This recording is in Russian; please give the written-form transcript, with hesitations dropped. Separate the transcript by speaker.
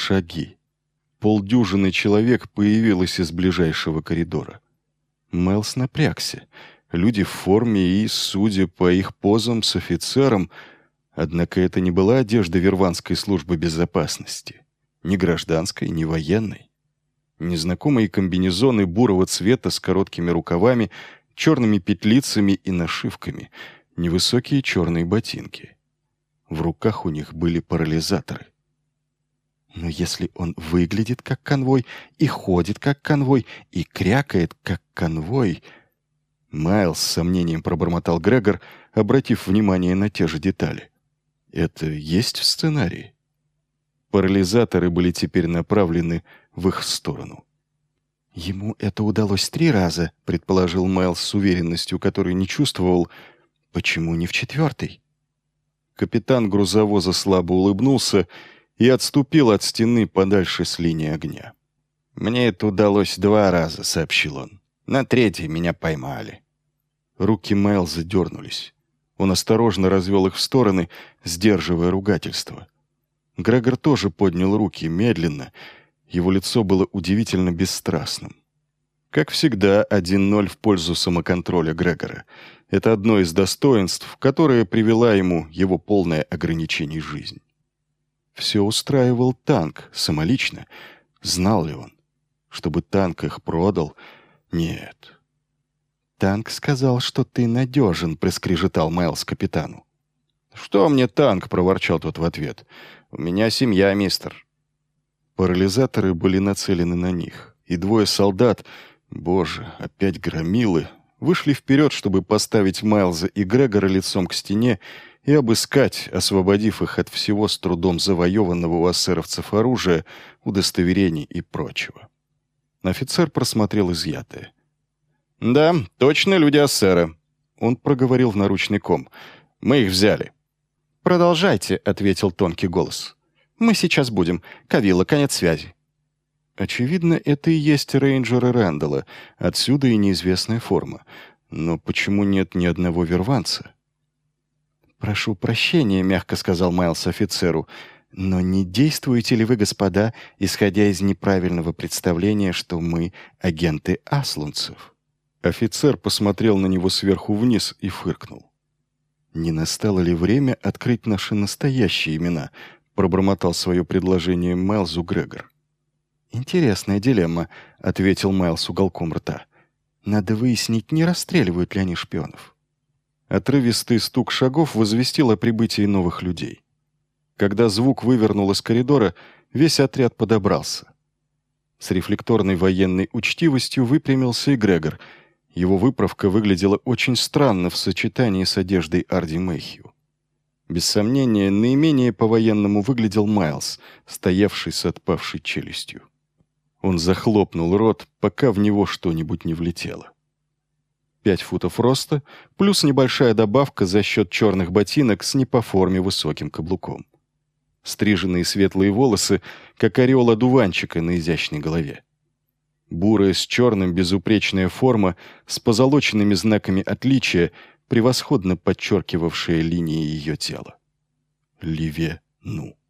Speaker 1: Шаги. Полдюжины человек появилось из ближайшего коридора. Мэлс напрягся. Люди в форме и, судя по их позам, с офицером. Однако это не была одежда Верванской службы безопасности. Ни гражданской, ни военной. Незнакомые комбинезоны бурого цвета с короткими рукавами, черными петлицами и нашивками, невысокие черные ботинки. В руках у них были парализаторы. Но если он выглядит как конвой, и ходит как конвой, и крякает как конвой... Майлз с сомнением пробормотал Грегор, обратив внимание на те же детали. Это есть в сценарии? Парализаторы были теперь направлены в их сторону. «Ему это удалось 3 раза», — предположил Майлз с уверенностью, которой не чувствовал. «Почему не в 4-й?» Капитан грузовоза слабо улыбнулся и отступил от стены подальше с линии огня. «Мне это удалось 2 раза», — сообщил он. «На 3-й меня поймали». Руки Майлза дернулись. Он осторожно развел их в стороны, сдерживая ругательство. Грегор тоже поднял руки медленно. Его лицо было удивительно бесстрастным. Как всегда, 1-0 в пользу самоконтроля Грегора. Это одно из достоинств, которое привела ему его полное ограничений жизнь. Все устраивал танк, самолично. Знал ли он? Чтобы танк их продал? Нет. «Танк сказал, что ты надежен», — проскрежетал Майлз капитану. «Что мне танк?» — проворчал тот в ответ. «У меня семья, мистер». Парализаторы были нацелены на них, и 2 солдат, боже, опять громилы, вышли вперед, чтобы поставить Майлза и Грегора лицом к стене и обыскать, освободив их от всего с трудом завоеванного у эсеровцев оружия, удостоверений и прочего. Офицер просмотрел изъятое. «Да, точно люди эсера», — он проговорил в наручный ком. «Мы их взяли». «Продолжайте», — ответил тонкий голос. «Мы сейчас будем. Кавилла, конец связи». Очевидно, это и есть рейнджеры Рэндалла, отсюда и неизвестная форма. Но почему нет ни одного верванца? «Прошу прощения», — мягко сказал Майлз офицеру, «но не действуете ли вы, господа, исходя из неправильного представления, что мы агенты аслунцев?» Офицер посмотрел на него сверху вниз и фыркнул. «Не настало ли время открыть наши настоящие имена?» — пробормотал свое предложение Майлзу Грегор. «Интересная дилемма», — ответил Майлз уголком рта. «Надо выяснить, не расстреливают ли они шпионов». Отрывистый стук шагов возвестил о прибытии новых людей. Когда звук вывернул из коридора, весь отряд подобрался. С рефлекторной военной учтивостью выпрямился и Грегор. Его выправка выглядела очень странно в сочетании с одеждой Арди Мэйхью. Без сомнения, наименее по-военному выглядел Майлз, стоявший с отпавшей челюстью. Он захлопнул рот, пока в него что-нибудь не влетело. 5 футов роста, плюс небольшая добавка за счет черных ботинок с не по форме высоким каблуком. Стриженные светлые волосы, как ореол одуванчика на изящной голове. Бурая с черным безупречная форма с позолоченными знаками отличия, превосходно подчеркивавшая линии ее тела. Ливе Ну.